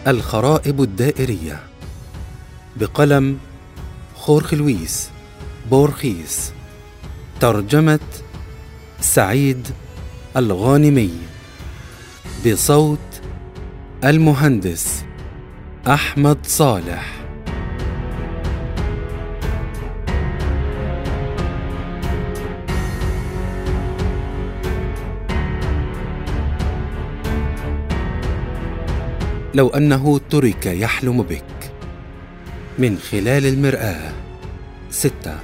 الخرائب الدائرية بقلم خورخ لويس بورخيس، ترجمة سعيد الغانمي، بصوت المهندس أحمد صالح. لو أنه ترك يحلم بك. من خلال المرآة 6.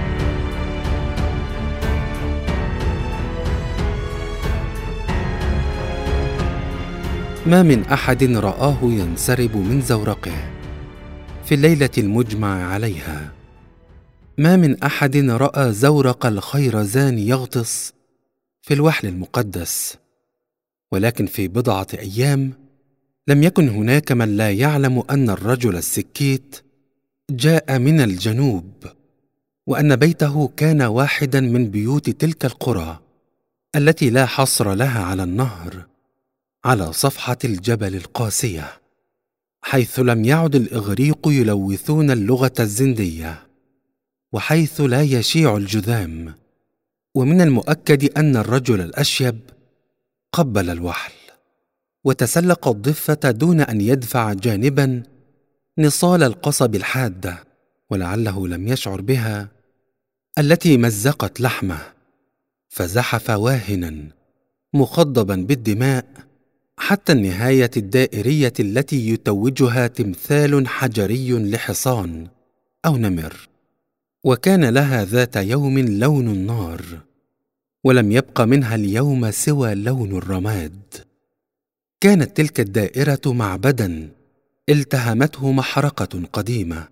ما من أحد رآه ينسرب من زورقه في الليلة المجمع عليها. ما من أحد رأى زورق الخيرزان يغطس في الوحل المقدس. ولكن في بضعة أيام لم يكن هناك من لا يعلم أن الرجل السكيت جاء من الجنوب، وأن بيته كان واحدا من بيوت تلك القرى التي لا حصر لها على النهر، على صفحة الجبل القاسية، حيث لم يعد الإغريق يلوثون اللغة الزندية، وحيث لا يشيع الجذام. ومن المؤكد أن الرجل الأشيب قبل الوحل وتسلق الضفة دون أن يدفع جانبا نصال القصب الحادة، ولعله لم يشعر بها، التي مزقت لحمه، فزحف واهنا مخضبا بالدماء حتى النهاية الدائرية التي يتوجها تمثال حجري لحصان أو نمر، وكان لها ذات يوم لون النار، ولم يبق منها اليوم سوى لون الرماد. كانت تلك الدائرة معبدا التهمته محرقة قديمة،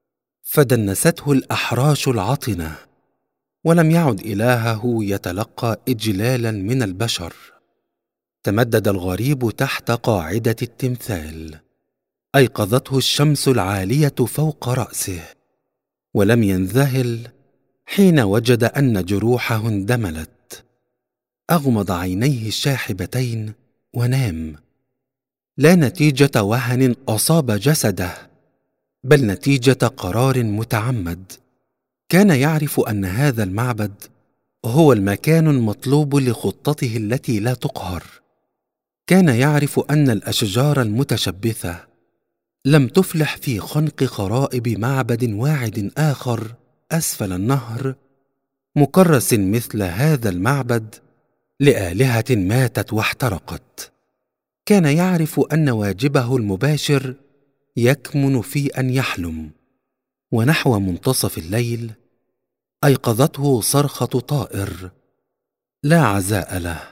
فدنسته الأحراش العطنة، ولم يعد إلهه يتلقى إجلالا من البشر. تمدد الغريب تحت قاعدة التمثال، أيقظته الشمس العالية فوق رأسه، ولم ينذهل حين وجد أن جروحه اندملت. أغمض عينيه الشاحبتين ونام، لا نتيجة وهن أصاب جسده، بل نتيجة قرار متعمد. كان يعرف أن هذا المعبد هو المكان المطلوب لخطته التي لا تقهر. كان يعرف أن الأشجار المتشبثة لم تفلح في خنق خرائب معبد واعد آخر أسفل النهر، مكرس مثل هذا المعبد لآلهة ماتت واحترقت. كان يعرف أن واجبه المباشر يكمن في أن يحلم. ونحو منتصف الليل أيقظته صرخة طائر لا عزاء له.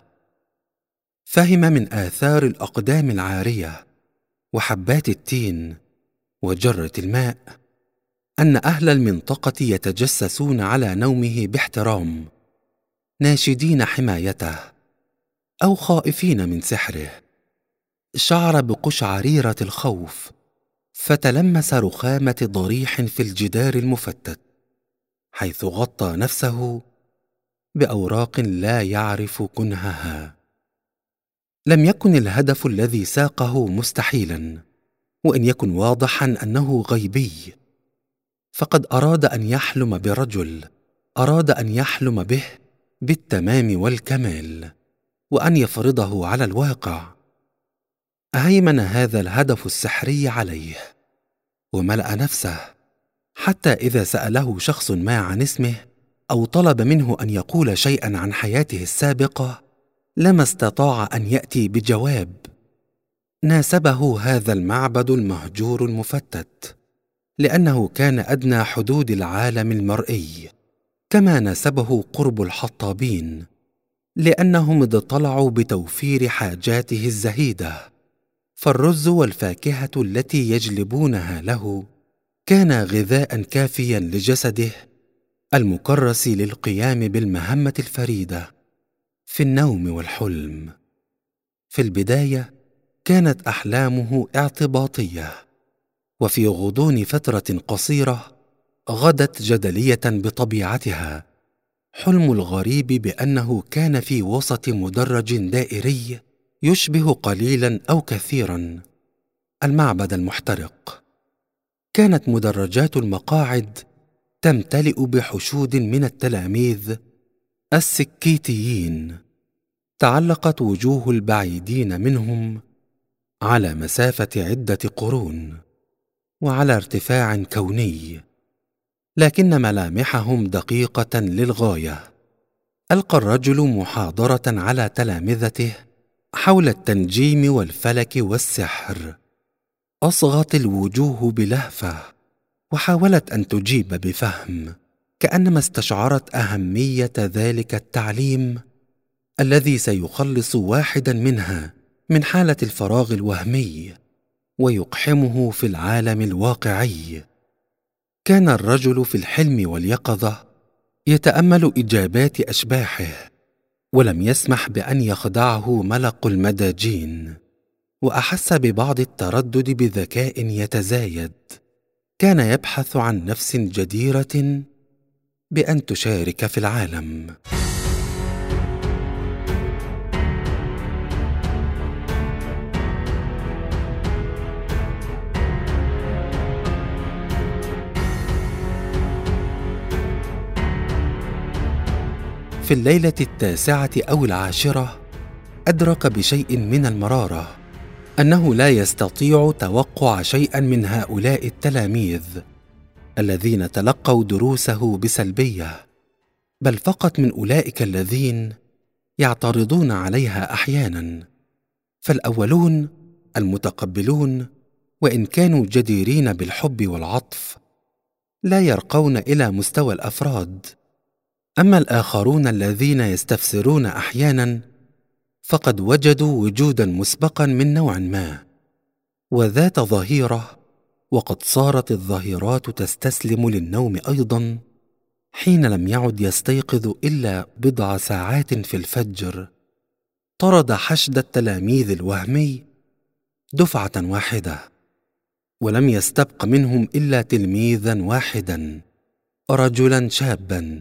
فهم من آثار الأقدام العارية وحبات التين وجرة الماء أن أهل المنطقة يتجسسون على نومه باحترام، ناشدين حمايته أو خائفين من سحره. شعر بقشعريرة الخوف، فتلمس رخامة ضريح في الجدار المفتت، حيث غطى نفسه بأوراق لا يعرف كنهها. لم يكن الهدف الذي ساقه مستحيلا، وإن يكن واضحا أنه غيبي، فقد أراد أن يحلم برجل أراد أن يحلم به بالتمام والكمال، وأن يفرضه على الواقع. هيمن هذا الهدف السحري عليه، وملأ نفسه، حتى إذا سأله شخص ما عن اسمه أو طلب منه أن يقول شيئا عن حياته السابقة لما استطاع أن يأتي بجواب. ناسبه هذا المعبد المهجور المفتت، لأنه كان أدنى حدود العالم المرئي، كما ناسبه قرب الحطابين، لأنهم اضطلعوا بتوفير حاجاته الزهيدة. فالرز والفاكهة التي يجلبونها له كان غذاء كافيا لجسده المكرس للقيام بالمهمة الفريدة في النوم والحلم. في البداية كانت أحلامه اعتباطية، وفي غضون فترة قصيرة غدت جدلية بطبيعتها. حلم الغريب بأنه كان في وسط مدرج دائري يشبه قليلا أو كثيرا المعبد المحترق. كانت مدرجات المقاعد تمتلئ بحشود من التلاميذ السكيتيين. تعلقت وجوه البعيدين منهم على مسافة عدة قرون وعلى ارتفاع كوني، لكن ملامحهم دقيقة للغاية. ألقى الرجل محاضرة على تلامذته حول التنجيم والفلك والسحر. أصغت الوجوه بلهفة وحاولت أن تجيب بفهم، كأنما استشعرت أهمية ذلك التعليم الذي سيخلص واحدا منها من حالة الفراغ الوهمي ويقحمه في العالم الواقعي. كان الرجل في الحلم واليقظة يتأمل إجابات أشباحه، ولم يسمح بأن يخدعه ملق المداجين، وأحس ببعض التردد بذكاء يتزايد. كان يبحث عن نفس جديرة بأن تشارك في العالم. في الليلة 9 أو 10 أدرك بشيء من المرارة أنه لا يستطيع توقع شيئا من هؤلاء التلاميذ الذين تلقوا دروسه بسلبية، بل فقط من أولئك الذين يعترضون عليها أحيانا. فالأولون المتقبلون، وإن كانوا جديرين بالحب والعطف، لا يرقون إلى مستوى الأفراد. أما الآخرون الذين يستفسرون أحيانا فقد وجدوا وجودا مسبقا من نوع ما، وذات ظهيرة، وقد صارت الظهيرات تستسلم للنوم أيضا حين لم يعد يستيقظ إلا بضع ساعات في الفجر. طرد حشد التلاميذ الوهمي دفعة واحدة، ولم يستبق منهم إلا تلميذا واحدا، رجلا شابا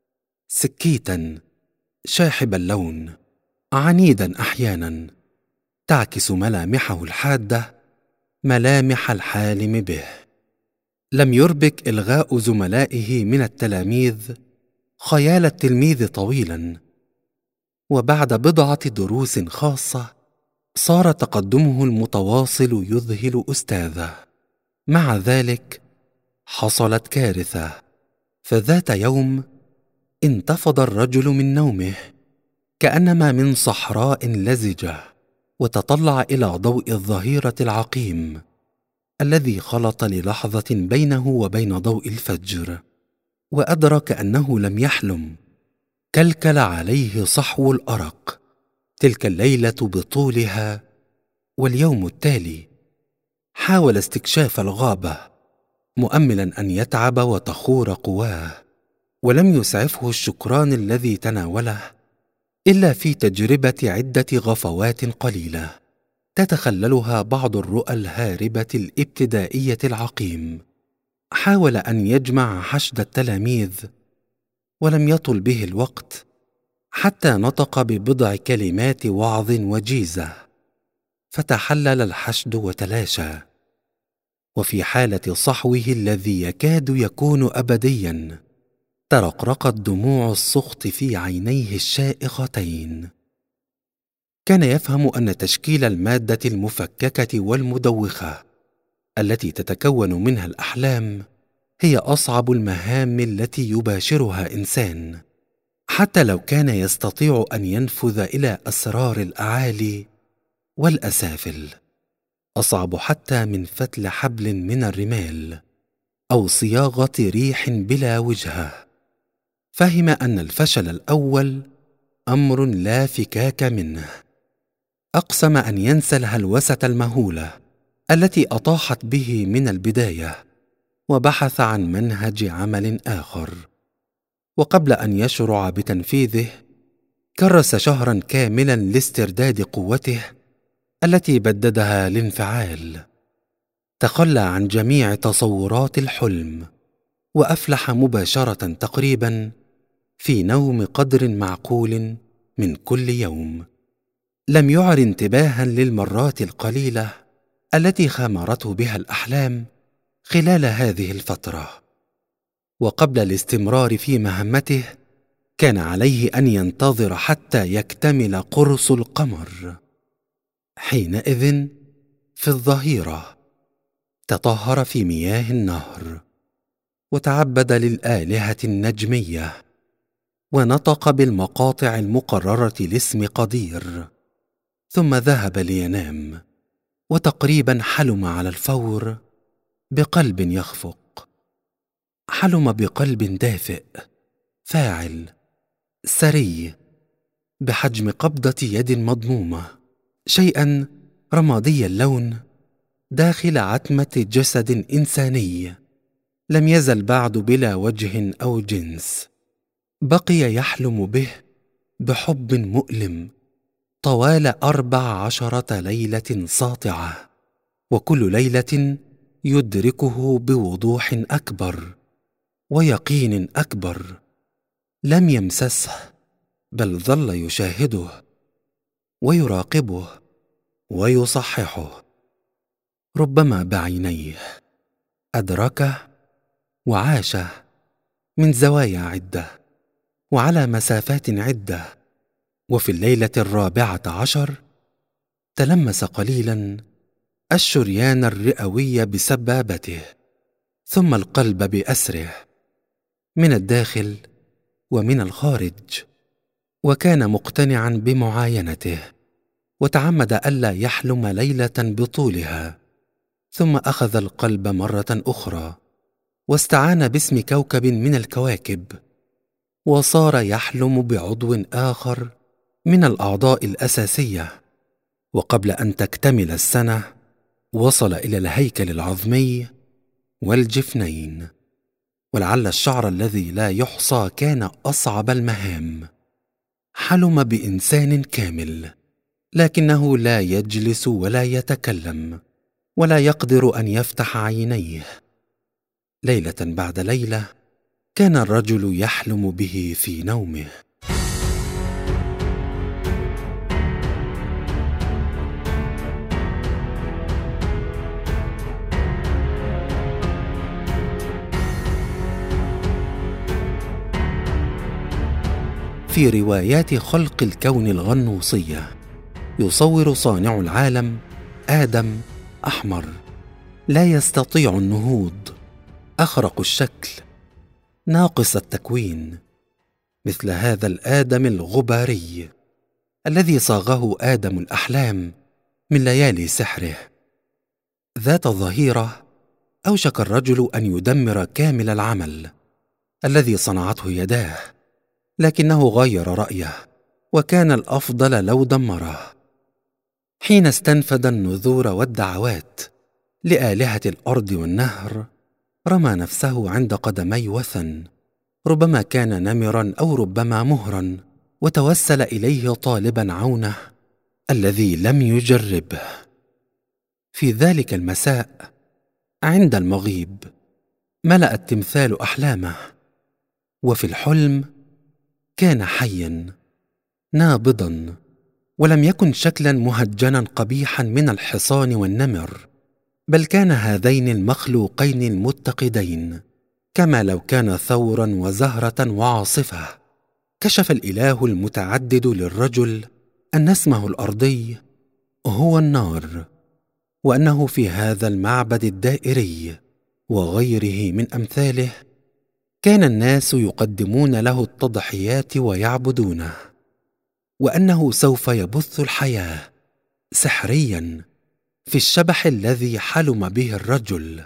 سكيتا شاحب اللون، عنيدا أحيانا، تعكس ملامحه الحادة ملامح الحالم به. لم يربك إلغاء زملائه من التلاميذ خيال التلميذ طويلا، وبعد بضعة دروس خاصة صار تقدمه المتواصل يذهل أستاذه. مع ذلك حصلت كارثة، فذات يوم انتفض الرجل من نومه كأنما من صحراء لزجة، وتطلع إلى ضوء الظهيرة العقيم الذي خلط للحظة بينه وبين ضوء الفجر، وأدرك أنه لم يحلم. كلكل عليه صحو الأرق تلك الليلة بطولها. واليوم التالي حاول استكشاف الغابة مؤملا أن يتعب وتخور قواه، ولم يسعفه الشكران الذي تناوله إلا في تجربة عدة غفوات قليلة تتخللها بعض الرؤى الهاربة الابتدائية العقيم. حاول أن يجمع حشد التلاميذ، ولم يطل به الوقت حتى نطق ببضع كلمات وعظ وجيزة، فتحلل الحشد وتلاشى. وفي حالة صحوه الذي يكاد يكون أبديا ترقرقت دموع السخط في عينيه الشائختين. كان يفهم أن تشكيل المادة المفككة والمدوخة التي تتكون منها الأحلام هي أصعب المهام التي يباشرها إنسان، حتى لو كان يستطيع أن ينفذ إلى أسرار الأعالي والأسافل. أصعب حتى من فتل حبل من الرمال أو صياغة ريح بلا وجهة. فهم أن الفشل الأول أمر لا فكاك منه. أقسم أن ينسى الهلوسة المهولة التي أطاحت به من البداية، وبحث عن منهج عمل آخر. وقبل أن يشرع بتنفيذه كرس شهرا كاملا لاسترداد قوته التي بددها الانفعال. تخلى عن جميع تصورات الحلم، وأفلح مباشرة تقريبا في نوم قدر معقول من كل يوم. لم يعر انتباها للمرات القليلة التي خامرته بها الأحلام خلال هذه الفترة. وقبل الاستمرار في مهمته كان عليه أن ينتظر حتى يكتمل قرص القمر. حينئذ في الظهيرة تطهر في مياه النهر، وتعبد للآلهة النجمية، ونطق بالمقاطع المقررة لاسم قدير، ثم ذهب لينام، وتقريبا حلم على الفور بقلب يخفق. حلم بقلب دافئ فاعل سري بحجم قبضة يد مضمومة، شيئا رمادي اللون داخل عتمة جسد إنساني لم يزل بعد بلا وجه أو جنس. بقي يحلم به بحب مؤلم طوال 14 ليلة ساطعة، وكل ليلة يدركه بوضوح أكبر ويقين أكبر. لم يمسسه، بل ظل يشاهده ويراقبه ويصححه، ربما بعينيه. أدركه وعاشه من زوايا عدة وعلى مسافات عدة. وفي الليلة 14 تلمس قليلا الشريان الرئوي بسبابته، ثم القلب بأسره من الداخل ومن الخارج، وكان مقتنعا بمعاينته، وتعمد ألا يحلم ليلة بطولها. ثم أخذ القلب مرة أخرى واستعان باسم كوكب من الكواكب، وصار يحلم بعضو آخر من الأعضاء الأساسية. وقبل أن تكتمل السنة وصل إلى الهيكل العظمي والجفنين. ولعل الشعر الذي لا يحصى كان أصعب المهام. حلم بإنسان كامل، لكنه لا يجلس ولا يتكلم ولا يقدر أن يفتح عينيه. ليلة بعد ليلة كان الرجل يحلم به في نومه. في روايات خلق الكون الغنوصية يصور صانع العالم آدم أحمر لا يستطيع النهوض، أخرق الشكل، ناقص التكوين، مثل هذا الآدم الغباري الذي صاغه آدم الأحلام من ليالي سحره. ذات ظهيرة أوشك الرجل أن يدمر كامل العمل الذي صنعته يداه، لكنه غير رأيه، وكان الأفضل لو دمره. حين استنفد النذور والدعوات لآلهة الأرض والنهر، رمى نفسه عند قدمي وثن، ربما كان نمرا أو ربما مهرا، وتوسل إليه طالبا عونه الذي لم يجربه. في ذلك المساء عند المغيب ملأ التمثال أحلامه، وفي الحلم كان حيا نابضا، ولم يكن شكلا مهجنا قبيحا من الحصان والنمر، بل كان هذين المخلوقين المتقدين كما لو كان ثورا وزهرة وعاصفة. كشف الإله المتعدد للرجل أن اسمه الأرضي هو النار، وأنه في هذا المعبد الدائري وغيره من أمثاله كان الناس يقدمون له التضحيات ويعبدونه، وأنه سوف يبث الحياة سحريا في الشبح الذي حلم به الرجل،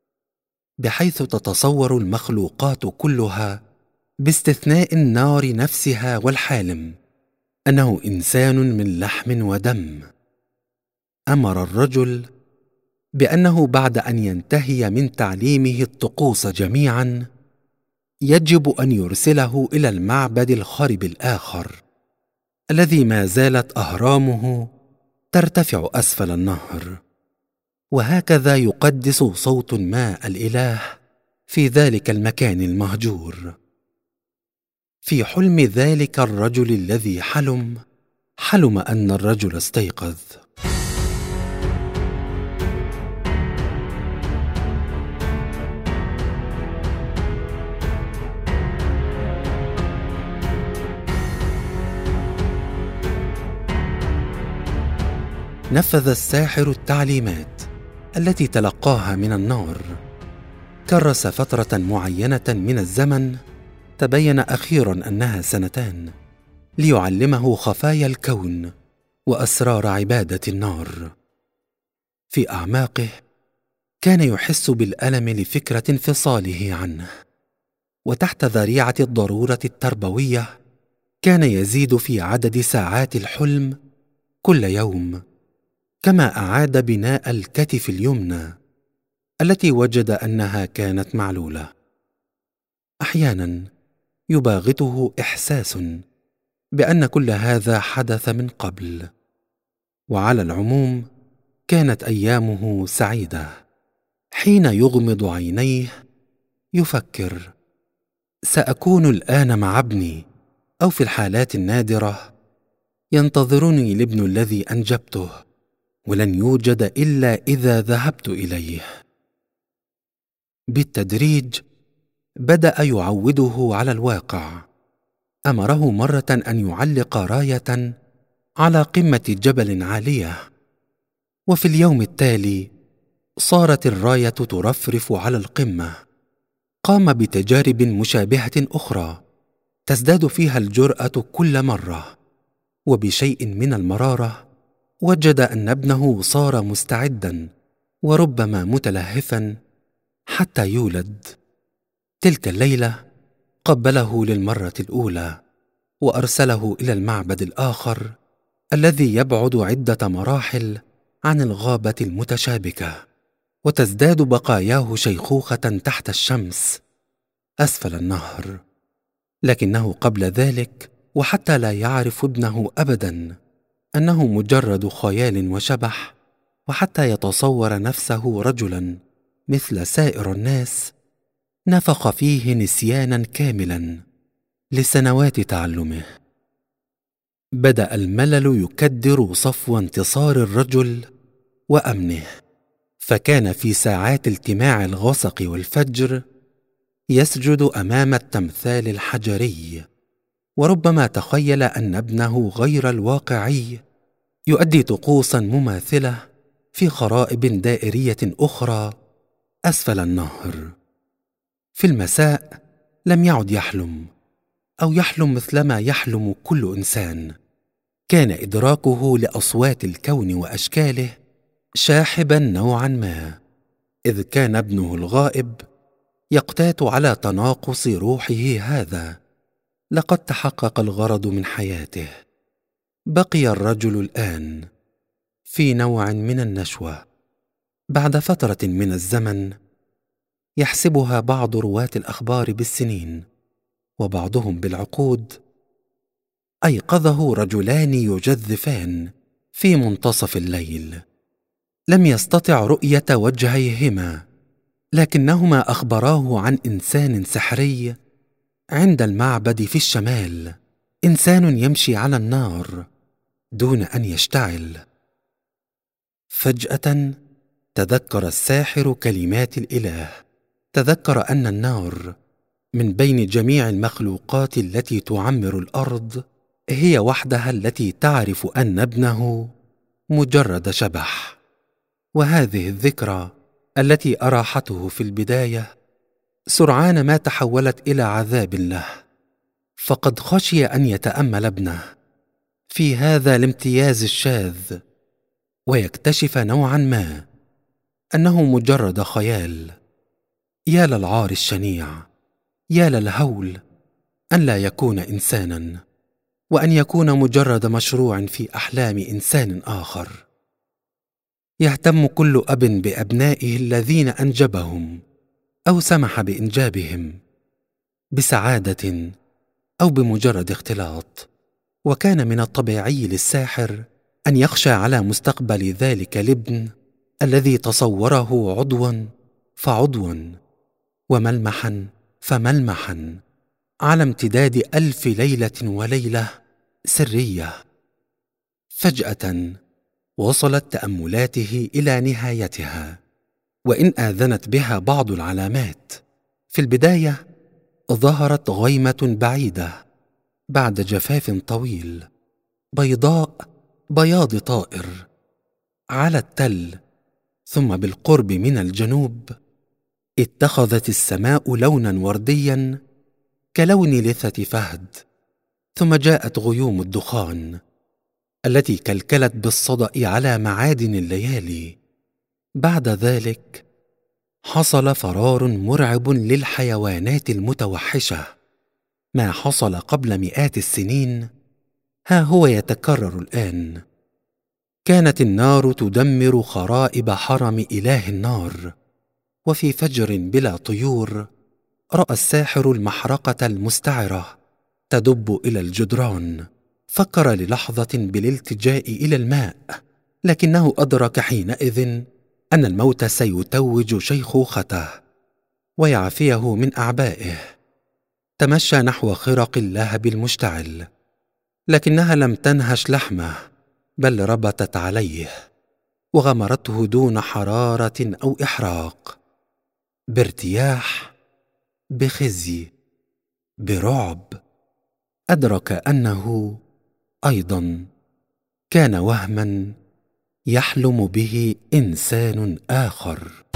بحيث تتصور المخلوقات كلها باستثناء النار نفسها والحالم أنه إنسان من لحم ودم. أمر الرجل بأنه بعد أن ينتهي من تعليمه الطقوس جميعا يجب أن يرسله إلى المعبد الخرب الآخر الذي ما زالت أهرامه ترتفع أسفل النهر، وهكذا يقدس صوت ما الإله في ذلك المكان المهجور. في حلم ذلك الرجل الذي حلم أن الرجل استيقظ. نفذ الساحر التعليمات التي تلقاها من النار. كرس فترة معينة من الزمن تبين أخيرا أنها 2 ليعلمه خفايا الكون وأسرار عبادة النار. في أعماقه كان يحس بالألم لفكرة انفصاله عنه، وتحت ذريعة الضرورة التربوية كان يزيد في عدد ساعات الحلم كل يوم، كما أعاد بناء الكتف اليمنى التي وجد أنها كانت معلولة. أحيانا يباغته إحساس بأن كل هذا حدث من قبل، وعلى العموم كانت أيامه سعيدة. حين يغمض عينيه يفكر: سأكون الآن مع ابني، أو في الحالات النادرة ينتظرني الابن الذي أنجبته، ولن يوجد إلا إذا ذهبت إليه. بالتدريج بدأ يعوده على الواقع. أمره مرة أن يعلق راية على قمة جبل عالية، وفي اليوم التالي صارت الراية ترفرف على القمة. قام بتجارب مشابهة أخرى تزداد فيها الجرأة كل مرة، وبشيء من المرارة وجد أن ابنه صار مستعدا وربما متلهفا حتى يولد. تلك الليلة قبله للمرة الأولى وأرسله إلى المعبد الآخر الذي يبعد عدة مراحل عن الغابة المتشابكة، وتزداد بقاياه شيخوخة تحت الشمس أسفل النهر. لكنه قبل ذلك، وحتى لا يعرف ابنه أبدا أنه مجرد خيال وشبح، وحتى يتصور نفسه رجلا مثل سائر الناس، نفخ فيه نسيانا كاملا لسنوات تعلمه. بدأ الملل يكدر صفو انتصار الرجل وأمنه، فكان في ساعات التماع الغسق والفجر يسجد أمام التمثال الحجري، وربما تخيل أن ابنه غير الواقعي يؤدي طقوسا مماثلة في خرائب دائرية أخرى أسفل النهر. في المساء لم يعد يحلم، أو يحلم مثلما يحلم كل إنسان. كان إدراكه لأصوات الكون وأشكاله شاحبا نوعا ما، إذ كان ابنه الغائب يقتات على تناقص روحه هذا. لقد تحقق الغرض من حياته. بقي الرجل الآن في نوع من النشوة. بعد فترة من الزمن يحسبها بعض رواة الأخبار بالسنين وبعضهم بالعقود، أيقظه رجلان يجذفان في منتصف الليل. لم يستطع رؤية وجهيهما، لكنهما أخبراه عن إنسان سحري عند المعبد في الشمال، إنسان يمشي على النار دون أن يشتعل. فجأة تذكر الساحر كلمات الإله. تذكر أن النار من بين جميع المخلوقات التي تعمر الأرض هي وحدها التي تعرف أن ابنه مجرد شبح. وهذه الذكرى التي أراحته في البداية سرعان ما تحولت إلى عذاب له، فقد خشي أن يتأمل ابنه في هذا الامتياز الشاذ ويكتشف نوعا ما أنه مجرد خيال. يا للعار الشنيع، يا للهول أن لا يكون إنسانا، وأن يكون مجرد مشروع في أحلام إنسان آخر. يهتم كل أب بأبنائه الذين أنجبهم أو سمح بإنجابهم، بسعادة أو بمجرد اختلاط. وكان من الطبيعي للساحر أن يخشى على مستقبل ذلك الابن الذي تصوره عضوا فعضوا وملمحا فملمحا على امتداد 1000 ليلة وليلة سرية. فجأة وصلت تأملاته إلى نهايتها، وإن آذنت بها بعض العلامات. في البداية ظهرت غيمة بعيدة بعد جفاف طويل، بيضاء بياض طائر، على التل ثم بالقرب من الجنوب اتخذت السماء لونا ورديا كلون لثة فهد، ثم جاءت غيوم الدخان التي كلكلت بالصدأ على معادن الليالي. بعد ذلك حصل فرار مرعب للحيوانات المتوحشة. ما حصل قبل مئات السنين ها هو يتكرر الآن. كانت النار تدمر خرائب حرم إله النار، وفي فجر بلا طيور رأى الساحر المحرقة المستعرة تدب إلى الجدران. فكر للحظة بالالتجاء إلى الماء، لكنه أدرك حينئذ أن الموت سيتوج شيخوخته ويعفيه من أعبائه. تمشى نحو خرق اللهب المشتعل، لكنها لم تنهش لحمه بل ربتت عليه وغمرته دون حرارة أو إحراق، بارتياح، بخزي، برعب. أدرك أنه أيضا كان وهما يحلم به إنسان آخر.